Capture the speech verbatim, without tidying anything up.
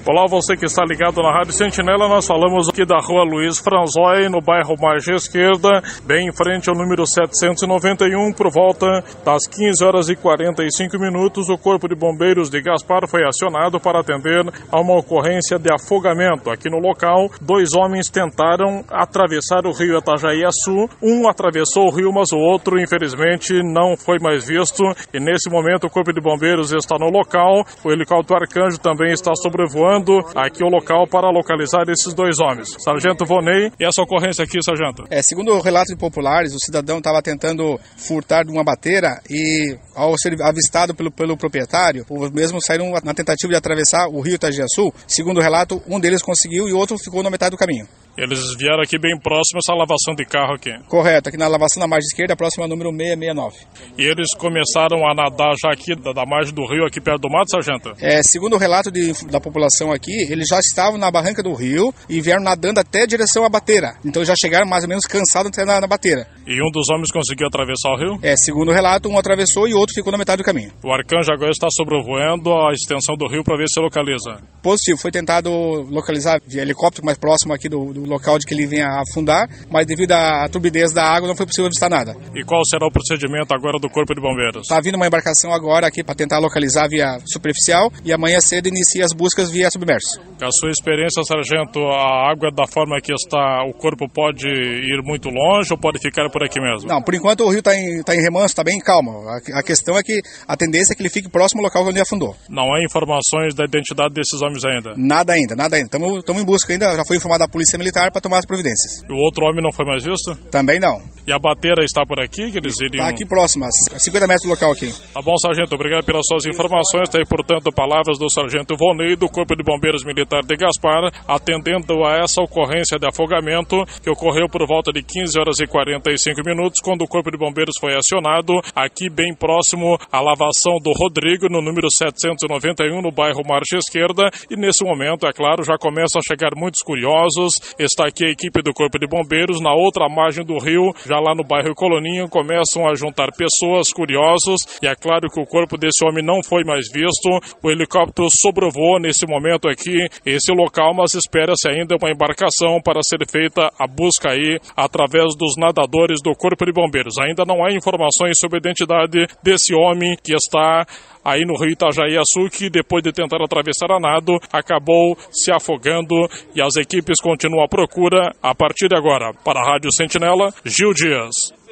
Olá, você que está ligado na Rádio Sentinela, nós falamos aqui da rua Luiz Franzói, no bairro Margem Esquerda, bem em frente ao número setecentos e noventa e um, por volta das quinze horas e quarenta e cinco minutos, o Corpo de Bombeiros de Gaspar foi acionado para atender a uma ocorrência de afogamento. Aqui no local, dois homens tentaram atravessar o rio Itajaí-Açu, um atravessou o rio, mas o outro, infelizmente, não foi mais visto, e nesse momento o Corpo de Bombeiros está no local, o helicóptero Arcanjo também está sobrevoando aqui o local para localizar esses dois homens. Sargento Vonei, e essa ocorrência aqui, sargento? É, segundo o relato de populares, o cidadão estava tentando furtar de uma bateira e, ao ser avistado pelo, pelo proprietário, os mesmos saíram na tentativa de atravessar o rio Itajaí-Açu. Segundo o relato, um deles conseguiu e o outro ficou na metade do caminho. Eles vieram aqui bem próximo a essa lavação de carro aqui. Correto, aqui na lavação da margem esquerda, próxima ao número seiscentos e sessenta e nove. E eles começaram a nadar já aqui da, da margem do rio, aqui perto do mato, sargento? É, segundo o relato de, da população aqui, eles já estavam na barranca do rio e vieram nadando até a direção à bateira. Então já chegaram mais ou menos cansados até na, na bateira. E um dos homens conseguiu atravessar o rio? É, segundo o relato, um atravessou e o outro ficou na metade do caminho. O Arcanjo agora está sobrevoando a extensão do rio para ver se localiza. Positivo, foi tentado localizar de helicóptero mais próximo aqui do, do local de que ele vinha a afundar, mas devido à turbidez da água não foi possível avistar nada. E qual será o procedimento agora do Corpo de Bombeiros? Está vindo uma embarcação agora aqui para tentar localizar via superficial e amanhã cedo inicia as buscas via submerso. Com a sua experiência, sargento, a água da forma que está, o corpo pode ir muito longe ou pode ficar por aqui mesmo? Não, por enquanto o rio está em, tá em remanso, está bem calmo. A, a questão é que a tendência é que ele fique próximo ao local onde ele afundou. Não há informações da identidade desses homens ainda? Nada ainda, nada ainda. Estamos em busca ainda, já foi informada a Polícia Militar para tomar as providências. E o outro homem não foi mais visto? Também não. E a bateira está por aqui? Que eles iriam... Está aqui próximo, a cinquenta metros do local aqui. Tá bom, sargento. Obrigado pelas suas informações. Está aí, portanto, palavras do sargento Vonei, do Corpo de Bombeiros Militar de Gaspar, atendendo a essa ocorrência de afogamento que ocorreu por volta de quinze horas e quarenta e cinco minutos, quando o Corpo de Bombeiros foi acionado, aqui bem próximo à lavação do Rodrigo, no número setecentos e noventa e um, no bairro Margem Esquerda. E nesse momento, é claro, já começam a chegar muitos curiosos. Está aqui a equipe do Corpo de Bombeiros, na outra margem do rio, já lá no bairro Coloninho, começam a juntar pessoas, curiosos, e é claro que o corpo desse homem não foi mais visto. O helicóptero sobrevoou nesse momento aqui esse local, mas espera-se ainda uma embarcação para ser feita a busca aí através dos nadadores do Corpo de Bombeiros. Ainda não há informações sobre a identidade desse homem que está aí no rio Itajaí-Açu, que depois de tentar atravessar a nado, acabou se afogando, e as equipes continuam a procura a partir de agora. Para a Rádio Sentinela, Gil Dias.